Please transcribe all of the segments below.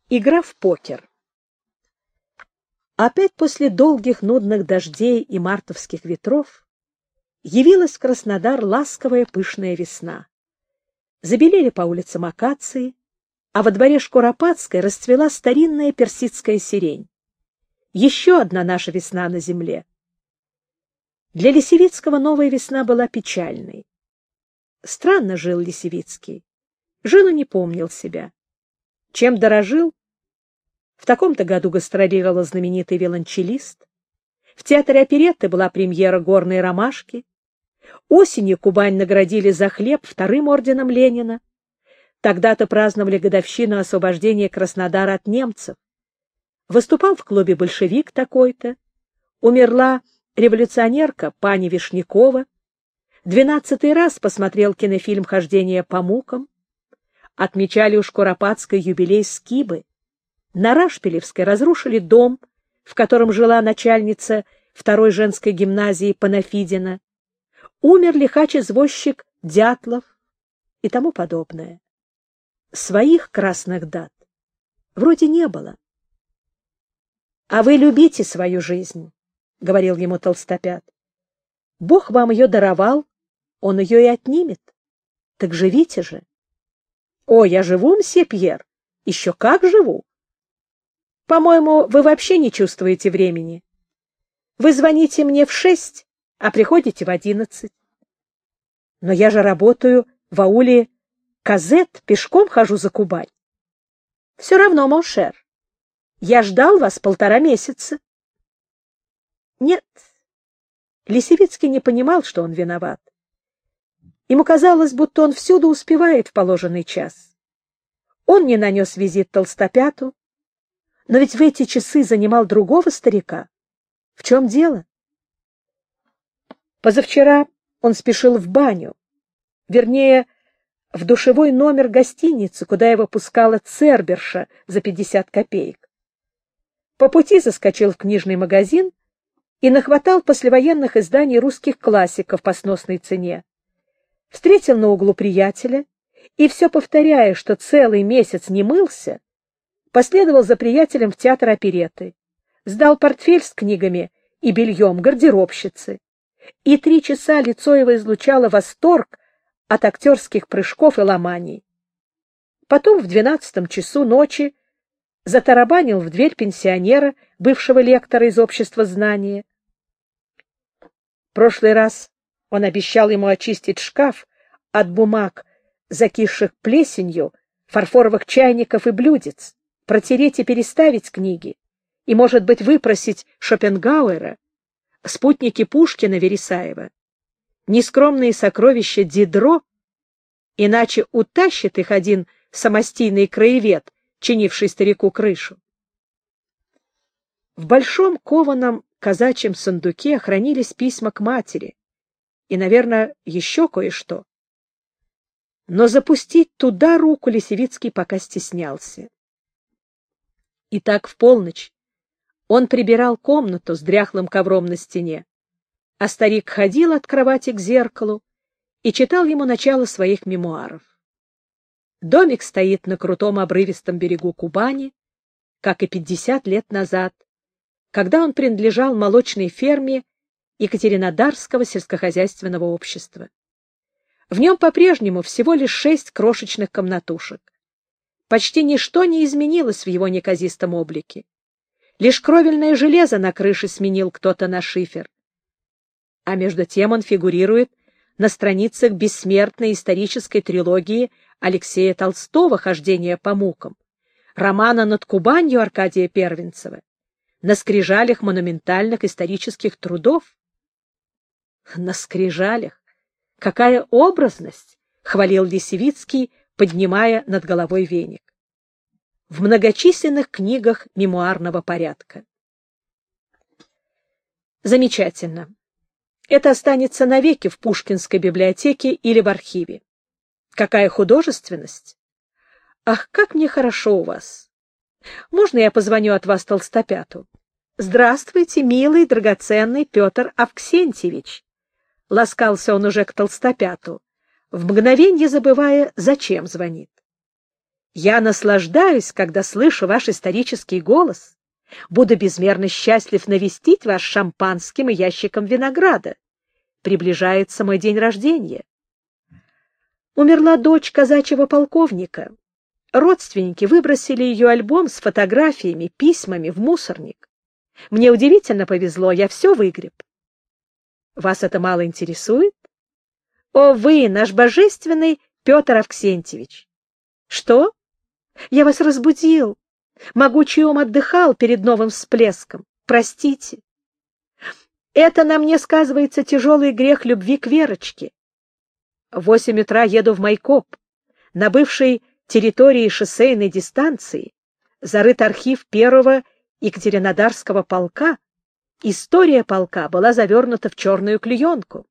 Игра в покер. Опять после долгих нудных дождей и мартовских ветров явилась в Краснодар ласковая пышная весна. Забелели по улицам акации, а во дворе Шкуропадской расцвела старинная персидская сирень. Еще одна наша весна на земле. Для Лисевицкого новая весна была печальной. Странно жил Лисевицкий. Жил и не помнил себя. Чем дорожил? В таком-то году гастролировал знаменитый виолончелист. В театре оперетты была премьера «Горной ромашки». Осенью Кубань наградили за хлеб вторым орденом Ленина. Тогда-то праздновали годовщину освобождения Краснодара от немцев. Выступал в клубе «Большевик» такой-то. Умерла революционерка пани Вишнякова. 12-й раз посмотрел кинофильм «Хождение по мукам». Отмечали у Шкуропадской юбилей Скибы. На Рашпилевской разрушили дом, в котором жила начальница второй женской гимназии Панафидина. Умер лихач-извозчик Дятлов и тому подобное. Своих красных дат вроде не было. — А вы любите свою жизнь, — говорил ему Толстопят. — Бог вам ее даровал, он ее и отнимет. Так живите же. — О, я живу, мсье Пьер, еще как живу. По-моему, вы вообще не чувствуете времени. Вы звоните мне в 6, а приходите в 11. Но я же работаю в ауле Казет, пешком хожу за Кубань. Все равно, моншер, я ждал вас 1,5 месяца. Нет, Лисевицкий не понимал, что он виноват. Ему казалось, будто он всюду успевает в положенный час. Он не нанес визит Толстопяту, но ведь в эти часы занимал другого старика. В чем дело? Позавчера он спешил в баню, вернее, в душевой номер гостиницы, куда его пускала Церберша за 50 копеек. По пути заскочил в книжный магазин и нахватал послевоенных изданий русских классиков по сносной цене. Встретил на углу приятеля и, все повторяя, что целый месяц не мылся, последовал за приятелем в театр оперетты, сдал портфель с книгами и бельем гардеробщицы, и 3 часа лицо его излучало восторг от актерских прыжков и ломаний. Потом в 12 часу ночи затарабанил в дверь пенсионера, бывшего лектора из общества знания. В прошлый раз он обещал ему очистить шкаф от бумаг, закисших плесенью, фарфоровых чайников и блюдец, протереть и переставить книги, и, может быть, выпросить Шопенгауэра, спутники Пушкина, Вересаева, нескромные сокровища Дидро, иначе утащит их один самостийный краевед, чинивший старику крышу. В большом кованом казачьем сундуке хранились письма к матери и, наверное, еще кое-что. Но запустить туда руку Лисевицкий пока стеснялся. И так в полночь он прибирал комнату с дряхлым ковром на стене, а старик ходил от кровати к зеркалу и читал ему начало своих мемуаров. Домик стоит на крутом обрывистом берегу Кубани, как и 50 лет назад, когда он принадлежал молочной ферме Екатеринодарского сельскохозяйственного общества. В нем по-прежнему всего лишь 6 крошечных комнатушек. Почти ничто не изменилось в его неказистом облике. Лишь кровельное железо на крыше сменил кто-то на шифер. А между тем он фигурирует на страницах бессмертной исторической трилогии Алексея Толстого «Хождение по мукам», романа «Над Кубанью» Аркадия Первенцева, на скрижалях монументальных исторических трудов. На скрижалях! Какая образность! — хвалил Лисевицкий, поднимая над головой веник. В многочисленных книгах мемуарного порядка. Замечательно. Это останется навеки в Пушкинской библиотеке или в архиве. Какая художественность! Ах, как мне хорошо у вас! Можно я позвоню от вас Толстопяту? Здравствуйте, милый, драгоценный Петр Авксентьевич! Ласкался он уже к Толстопяту, в мгновенье забывая, зачем звонит. Я наслаждаюсь, когда слышу ваш исторический голос. Буду безмерно счастлив навестить вас шампанским и ящиком винограда. Приближается мой день рождения. Умерла дочь казачьего полковника. Родственники выбросили ее альбом с фотографиями, письмами в мусорник. Мне удивительно повезло, я все выгреб. Вас это мало интересует? О, вы, наш божественный Петр Авксентьевич! Что? Я вас разбудил. Могучий ум отдыхал перед новым всплеском. Простите. Это на мне сказывается тяжелый грех любви к Верочке. В 8 утра еду в Майкоп. На бывшей территории шоссейной дистанции зарыт архив первого Екатеринодарского полка. История полка была завернута в черную клеенку.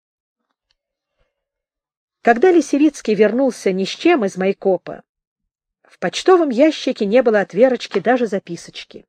Когда Лисевицкий вернулся ни с чем из Майкопа, в почтовом ящике не было от Верочки даже записочки.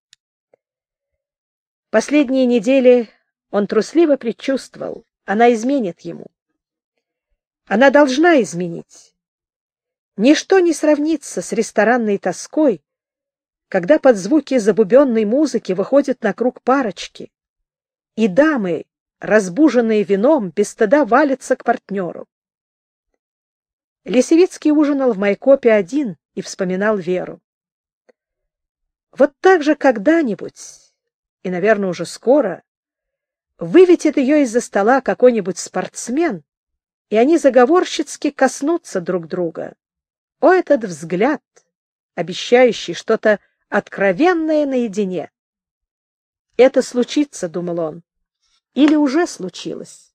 Последние недели он трусливо предчувствовал, она изменит ему. Она должна изменить. Ничто не сравнится с ресторанной тоской, когда под звуки забубенной музыки выходят на круг парочки, и дамы, разбуженные вином, без стыда валятся к партнеру. Лисевицкий ужинал в Майкопе один и вспоминал Веру. Вот так же когда-нибудь, и, наверное, уже скоро, выведет ее из-за стола какой-нибудь спортсмен, и они заговорщицки коснутся друг друга. О, этот взгляд, обещающий что-то откровенное наедине! Это случится, думал он, или уже случилось.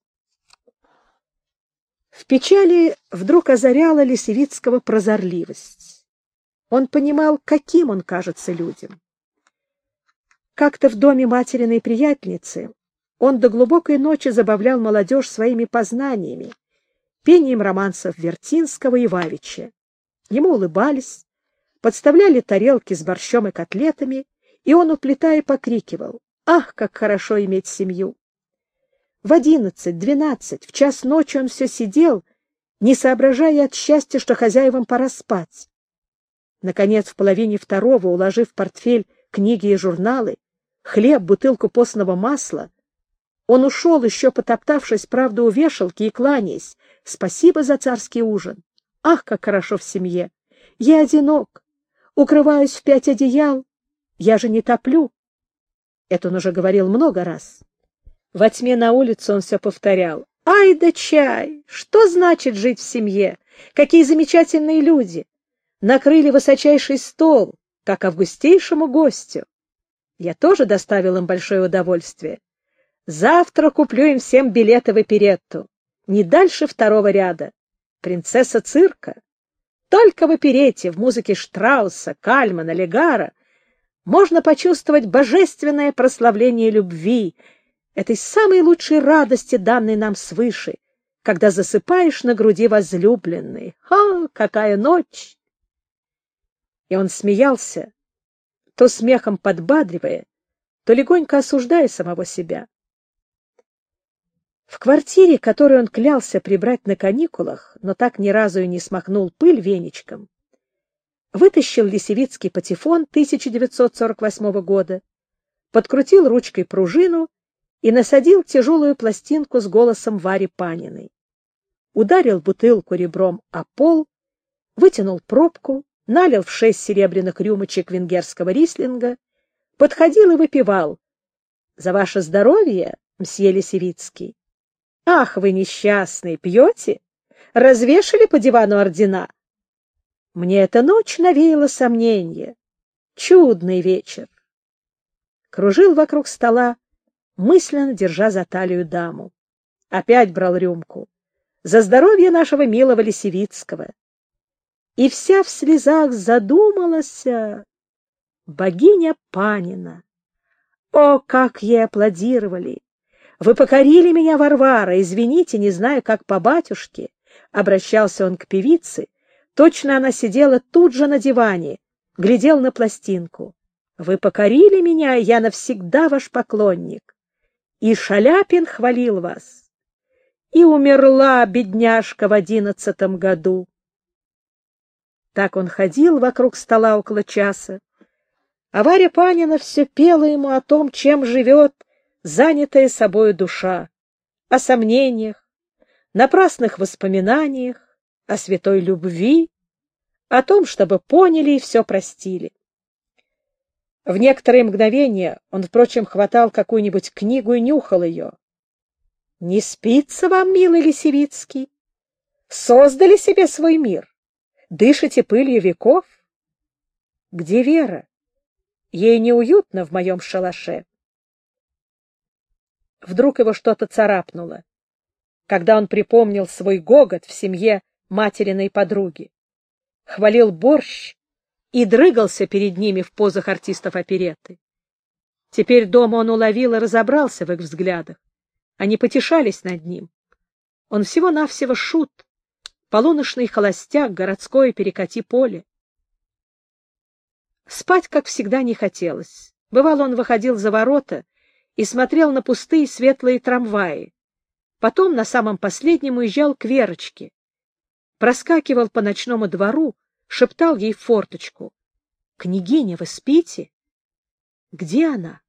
В печали вдруг озаряла Лисевицкого прозорливость. Он понимал, каким он кажется людям. Как-то в доме материной приятельницы он до глубокой ночи забавлял молодежь своими познаниями, пением романсов Вертинского и Вавича. Ему улыбались, подставляли тарелки с борщом и котлетами, и он, уплетая, покрикивал: «Ах, как хорошо иметь семью!» В 11-12, в час ночи он все сидел, не соображая от счастья, что хозяевам пора спать. Наконец, в половине второго, уложив в портфель книги и журналы, хлеб, бутылку постного масла, он ушел, еще потоптавшись, правда, у вешалки и кланяясь: «Спасибо за царский ужин! Ах, как хорошо в семье! Я одинок, укрываюсь в 5 одеял, я же не топлю!» Это он уже говорил много раз. Во тьме на улице он все повторял: «Ай да чай! Что значит жить в семье? Какие замечательные люди! Накрыли высочайший стол, как августейшему гостю. Я тоже доставил им большое удовольствие. Завтра куплю им всем билеты в оперетту, не дальше 2-го ряда. Принцесса цирка. Только в оперетте, в музыке Штрауса, Кальмана, Легара можно почувствовать божественное прославление любви, этой самой лучшей радости, данной нам свыше, когда засыпаешь на груди возлюбленной. Ха, какая ночь!» И он смеялся, то смехом подбадривая, то легонько осуждая самого себя. В квартире, которую он клялся прибрать на каникулах, но так ни разу и не смахнул пыль веничком, вытащил Лисевицкий патефон 1948 года, подкрутил ручкой пружину и насадил тяжелую пластинку с голосом Вари Паниной. Ударил бутылку ребром о пол, вытянул пробку, налил в 6 серебряных рюмочек венгерского рислинга, подходил и выпивал: «За ваше здоровье, мсье Лисевицкий! Ах, вы несчастный, пьете? Развешали по дивану ордена? Мне эта ночь навеяла сомнение. Чудный вечер!» Кружил вокруг стола, мысленно держа за талию даму. Опять брал рюмку: «За здоровье нашего милого Лисевицкого!» И вся в слезах задумалась: богиня Панина. О, как ей аплодировали! «Вы покорили меня, Варвара, извините, не знаю, как по батюшке», — обращался он к певице. Точно она сидела тут же на диване, глядел на пластинку. «Вы покорили меня, и я навсегда ваш поклонник. И Шаляпин хвалил вас. И умерла бедняжка в 11 году». Так он ходил вокруг стола около часа, а Варя Панина все пела ему о том, чем живет занятая собою душа, о сомнениях, напрасных воспоминаниях, о святой любви, о том, чтобы поняли и все простили. В некоторые мгновения он, впрочем, хватал какую-нибудь книгу и нюхал ее. «Не спится вам, милый Лисевицкий? Создали себе свой мир? Дышите пылью веков? Где Вера? Ей неуютно в моем шалаше». Вдруг его что-то царапнуло, когда он припомнил свой гогот в семье материной подруги, хвалил борщ и дрыгался перед ними в позах артистов оперетты. Теперь дома он уловил и разобрался в их взглядах. Они потешались над ним. Он всего-навсего шут, полуночный холостяк, городское перекати-поле. Спать, как всегда, не хотелось. Бывало, он выходил за ворота и смотрел на пустые светлые трамваи. Потом на самом последнем уезжал к Верочке. Проскакивал по ночному двору, шептал ей в форточку: «Княгиня, вы спите? Где она?»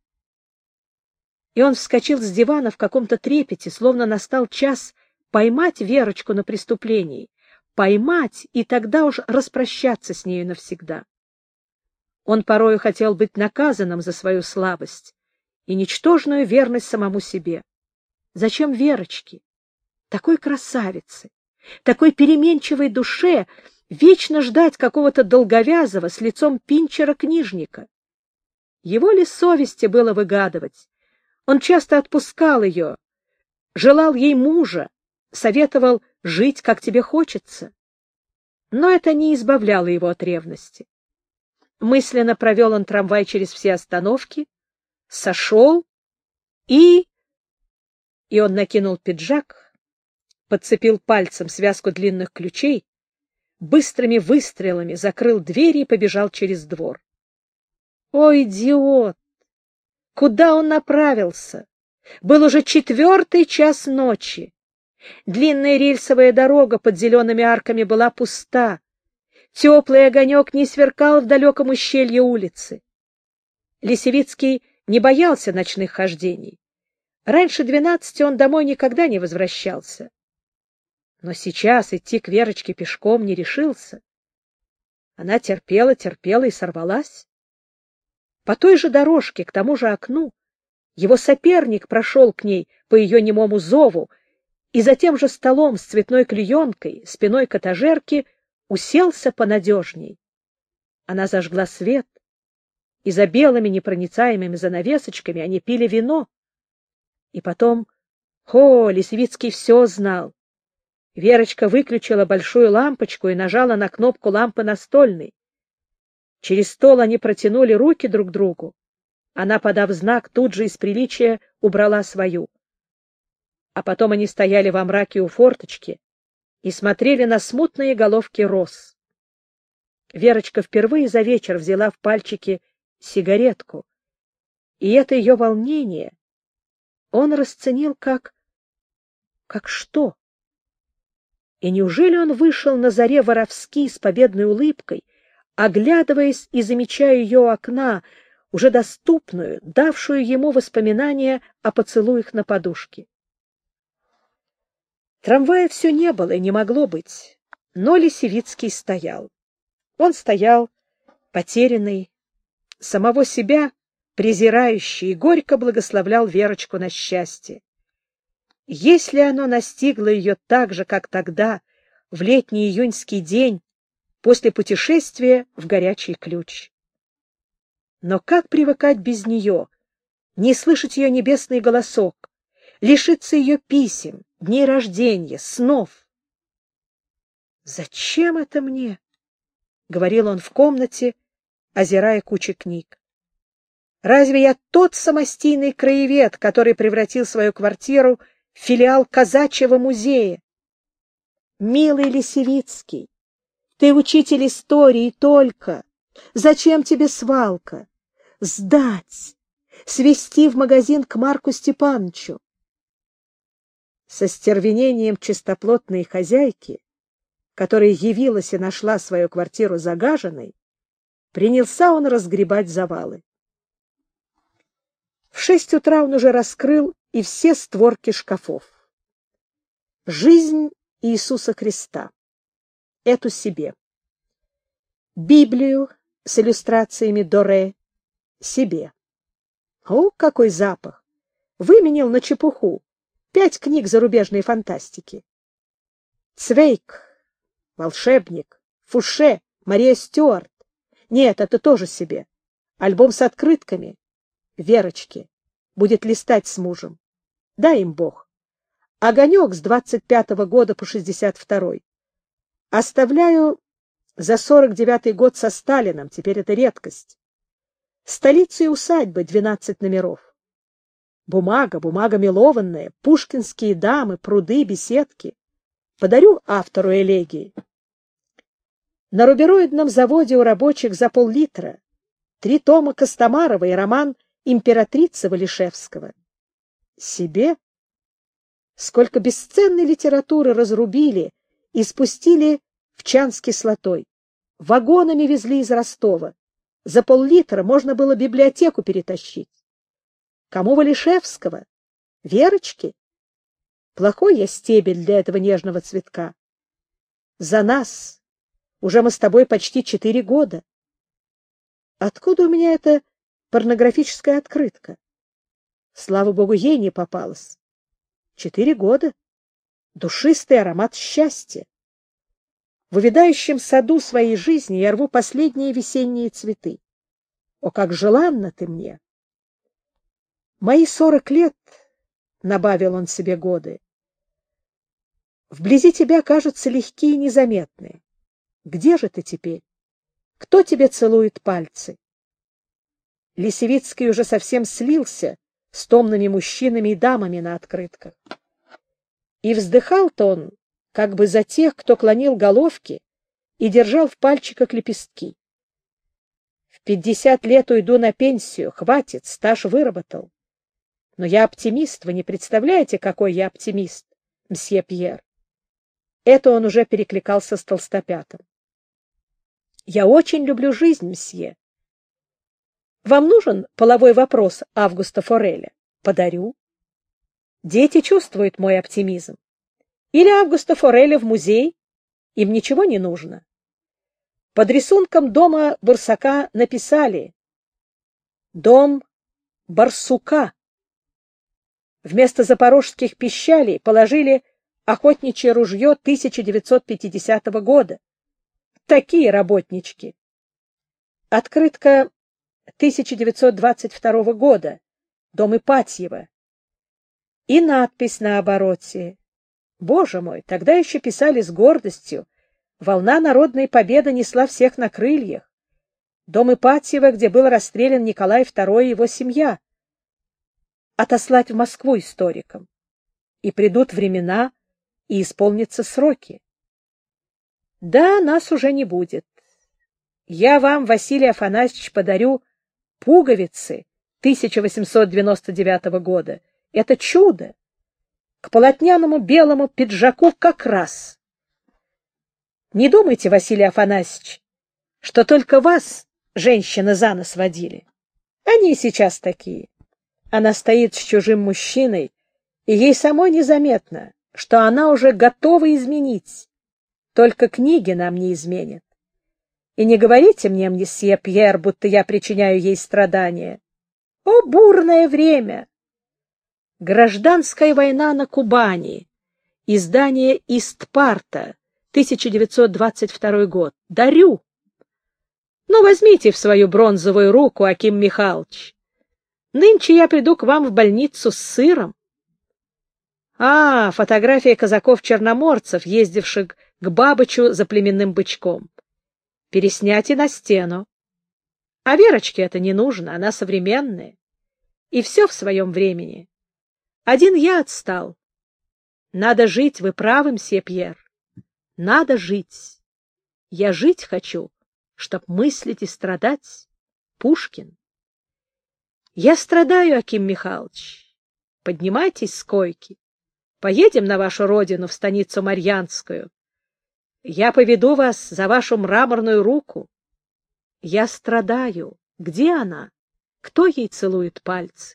И он вскочил с дивана в каком-то трепете, словно настал час поймать Верочку на преступлении, поймать и тогда уж распрощаться с нею навсегда. Он порою хотел быть наказанным за свою слабость и ничтожную верность самому себе. Зачем Верочке, такой красавице, такой переменчивой душе, вечно ждать какого-то долговязого с лицом пинчера-книжника? Его ли совести было выгадывать? Он часто отпускал ее, желал ей мужа, советовал жить, как тебе хочется. Но это не избавляло его от ревности. Мысленно провел он трамвай через все остановки, сошел и он накинул пиджак, подцепил пальцем связку длинных ключей, быстрыми выстрелами закрыл двери и побежал через двор. О, идиот! Куда он направился? Был уже 4 час ночи. Длинная рельсовая дорога под зелеными арками была пуста. Теплый огонек не сверкал в далеком ущелье улицы. Лисевицкий не боялся ночных хождений. Раньше 12 он домой никогда не возвращался. Но сейчас идти к Верочке пешком не решился. Она терпела и сорвалась. По той же дорожке, к тому же окну, его соперник прошел к ней по ее немому зову и за тем же столом с цветной клеенкой, спиной к этажерке, уселся понадежней. Она зажгла свет, и за белыми непроницаемыми занавесочками они пили вино. И потом, Лисевицкий все знал. Верочка выключила большую лампочку и нажала на кнопку лампы настольной. Через стол они протянули руки друг другу. Она, подав знак, тут же из приличия убрала свою. А потом они стояли во мраке у форточки и смотрели на смутные головки роз. Верочка впервые за вечер взяла в пальчики сигаретку, и это ее волнение он расценил как что? И неужели он вышел на заре воровски с победной улыбкой, оглядываясь и замечая ее у окна, уже доступную, давшую ему воспоминания о поцелуях на подушке? Трамвая все не было и не могло быть, но Лисевицкий стоял. Он стоял, потерянный, самого себя презирающий, и горько благословлял Верочку на счастье. Если оно настигло ее так же, как тогда, в летний июньский день, после путешествия в Горячий Ключ. Но как привыкать без нее, не слышать ее небесный голосок, лишиться ее писем, дней рождения, снов? «Зачем это мне?» — говорил он в комнате, озирая кучу книг. «Разве я тот самостийный краевед, который превратил свою квартиру в филиал казачьего музея? Милый Лисевицкий, ты учитель истории только. Зачем тебе свалка? Сдать, свезти в магазин к Марку Степановичу». Со стервенением чистоплотной хозяйки которая явилась и нашла свою квартиру загаженной, принялся он разгребать завалы. В 6 утра он уже раскрыл и все створки шкафов. Жизнь Иисуса Христа. Эту себе. Библию с иллюстрациями Доре себе. О, какой запах! Выменял на чепуху 5 книг зарубежной фантастики. Цвейк, волшебник, Фуше, Мария Стюарт. Нет, это тоже себе. Альбом с открытками. Верочки. Будет листать с мужем. Дай им Бог. Огонек с 25-го года по 62-й. Оставляю за 49-й год со Сталином, теперь это редкость. Столица и усадьбы, 12 номеров. Бумага мелованная, пушкинские дамы, пруды, беседки. Подарю автору элегии. На рубероидном заводе у рабочих за пол-литра 3 тома Костомарова и роман «Императрица» Валишевского. Себе? Сколько бесценной литературы разрубили и спустили в чан с кислотой. Вагонами везли из Ростова. За пол-литра можно было библиотеку перетащить. Кому Валишевского? Верочки? Плохой я стебель для этого нежного цветка. За нас. Уже мы с тобой почти 4 года. Откуда у меня эта порнографическая открытка? Слава богу, ей не попалась. 4 года. Душистый аромат счастья. В увядающем саду своей жизни я рву последние весенние цветы. О, как желанна ты мне! Мои 40 лет, — набавил он себе годы, — вблизи тебя кажутся легкие и незаметные. Где же ты теперь? Кто тебе целует пальцы? Лисевицкий уже совсем слился с томными мужчинами и дамами на открытках. И вздыхал-то он как бы за тех, кто клонил головки и держал в пальчиках лепестки. В 50 лет уйду на пенсию, хватит, стаж выработал. Но я оптимист, вы не представляете, какой я оптимист, мсье Пьер. Это он уже перекликался с Толстопятом. Я очень люблю жизнь, мсье. Вам нужен половой вопрос Августа Фореля? Подарю. Дети чувствуют мой оптимизм. Или Августа Фореля в музей, им ничего не нужно. Под рисунком дома Барсака написали «Дом Барсука». Вместо запорожских пищалей положили охотничье ружье 1950 года. Такие работнички. Открытка 1922 года. Дом Ипатьева. И надпись на обороте. Боже мой, тогда еще писали с гордостью. Волна народной победы несла всех на крыльях. Дом Ипатьева, где был расстрелян Николай II и его семья. Отослать в Москву историкам. И придут времена, и исполнятся сроки. Да, нас уже не будет. Я вам, Василий Афанасьевич, подарю пуговицы 1899 года. Это чудо. К полотняному белому пиджаку как раз. Не думайте, Василий Афанасьевич, что только вас женщины за нос водили. Они и сейчас такие. Она стоит с чужим мужчиной, и ей самой незаметно, что она уже готова изменить. Только книги нам не изменят. И не говорите мне, мсье Пьер, будто я причиняю ей страдания. О, бурное время! Гражданская война на Кубани. Издание «Истпарта», 1922 год. Дарю. Ну, возьмите в свою бронзовую руку, Аким Михайлович. Нынче я приду к вам в больницу с сыром. А, фотография казаков-черноморцев, ездивших к Бабычу за племенным бычком. Переснять и на стену. А Верочке это не нужно, она современная. И все в своем времени. Один я отстал. Надо жить, вы правы, мсье Пьер. Надо жить. Я жить хочу, чтоб мыслить и страдать. Пушкин. Я страдаю, Аким Михайлович. Поднимайтесь с койки. Поедем на вашу родину, в станицу Марьянскую. Я поведу вас за вашу мраморную руку. Я страдаю. Где она? Кто ей целует пальцы?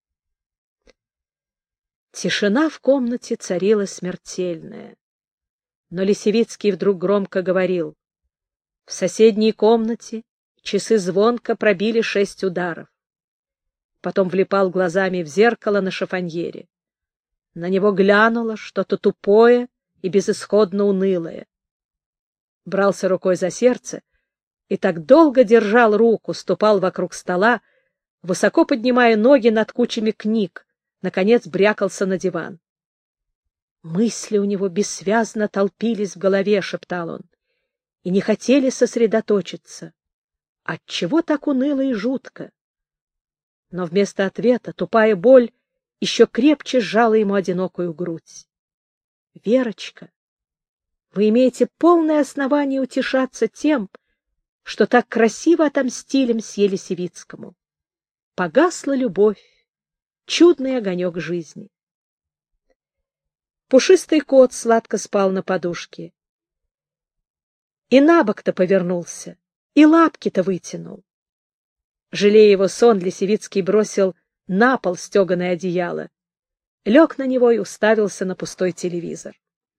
Тишина в комнате царила смертельная. Но Лисевицкий вдруг громко говорил. В соседней комнате часы звонко пробили 6 ударов. Потом влипал глазами в зеркало на шифоньере. На него глянуло что-то тупое и безысходно унылое. Брался рукой за сердце и так долго держал руку, ступал вокруг стола, высоко поднимая ноги над кучами книг, наконец брякался на диван. Мысли у него бессвязно толпились в голове, шептал он, и не хотели сосредоточиться. Отчего так уныло и жутко? Но вместо ответа тупая боль еще крепче сжала ему одинокую грудь. Верочка, вы имеете полное основание утешаться тем, что так красиво отомстили мсье Лисевицкому. Погасла любовь, чудный огонек жизни. Пушистый кот сладко спал на подушке. И на бок-то повернулся, и лапки-то вытянул. Жалея его сон, Лисевицкий бросил на пол стеганое одеяло, лег на него и уставился на пустой телевизор.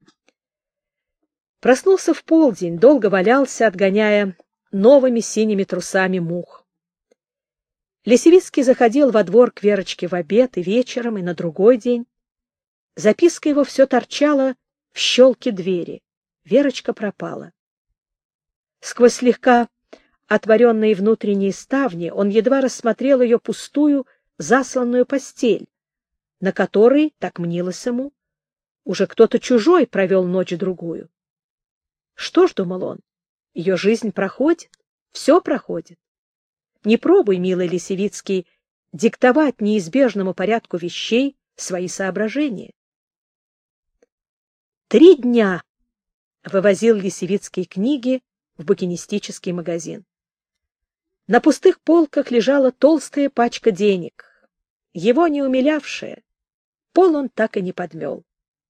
Проснулся в полдень, долго валялся, отгоняя новыми синими трусами мух. Лисевицкий заходил во двор к Верочке в обед и вечером, и на другой день. Записка его все торчала в щелке двери. Верочка пропала. Сквозь слегка отворенные внутренние ставни он едва рассмотрел ее пустую, засланную постель, на которой, так мнилось ему, уже кто-то чужой провел ночь-другую. Что ж, думал он, ее жизнь проходит, все проходит. Не пробуй, милый Лисевицкий, диктовать неизбежному порядку вещей свои соображения. 3 дня вывозил Лисевицкий книги в букинистический магазин. На пустых полках лежала толстая пачка денег. Его не умилявшая, пол он так и не подмел.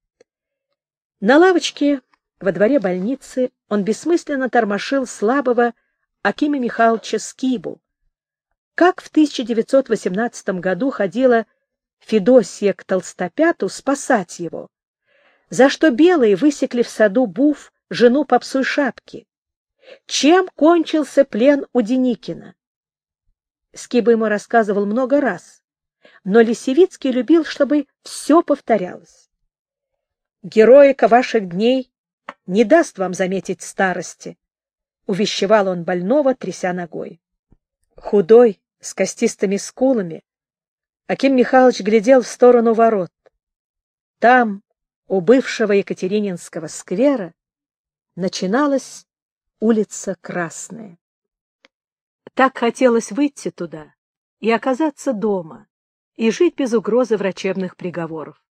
На лавочке во дворе больницы он бессмысленно тормошил слабого Акима Михайловича Скибу. Как в 1918 году ходила Федосья к Толстопяту спасать его, за что белые высекли в саду Буф жену Попсуй Шапки. Чем кончился плен у Деникина? Скиба ему рассказывал много раз, но Лисевицкий любил, чтобы все повторялось. «Героика ваших дней не даст вам заметить старости», — увещевал он больного, тряся ногой. Худой, с костистыми скулами, Аким Михайлович глядел в сторону ворот. Там, у бывшего Екатерининского сквера, начиналась улица Красная. Так хотелось выйти туда и оказаться дома, и жить без угрозы врачебных приговоров.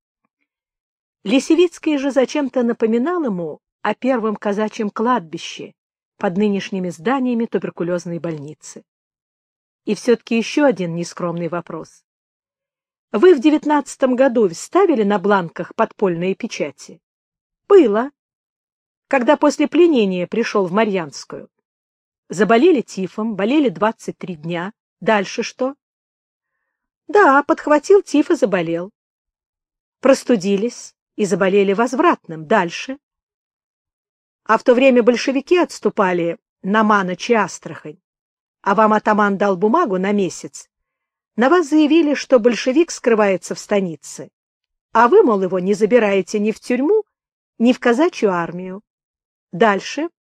Лисевицкий же зачем-то напоминал ему о первом казачьем кладбище под нынешними зданиями туберкулезной больницы. И все-таки еще один нескромный вопрос. Вы в 19 году ставили на бланках подпольные печати? Было. Когда после пленения пришел в Марьянскую. Заболели тифом, болели 23 дня. Дальше что? Да, подхватил тиф и заболел. Простудились и заболели возвратным. Дальше. А в то время большевики отступали на Маныч и Астрахань, а вам атаман дал бумагу на месяц. На вас заявили, что большевик скрывается в станице, а вы, мол, его не забираете ни в тюрьму, ни в казачью армию. Дальше.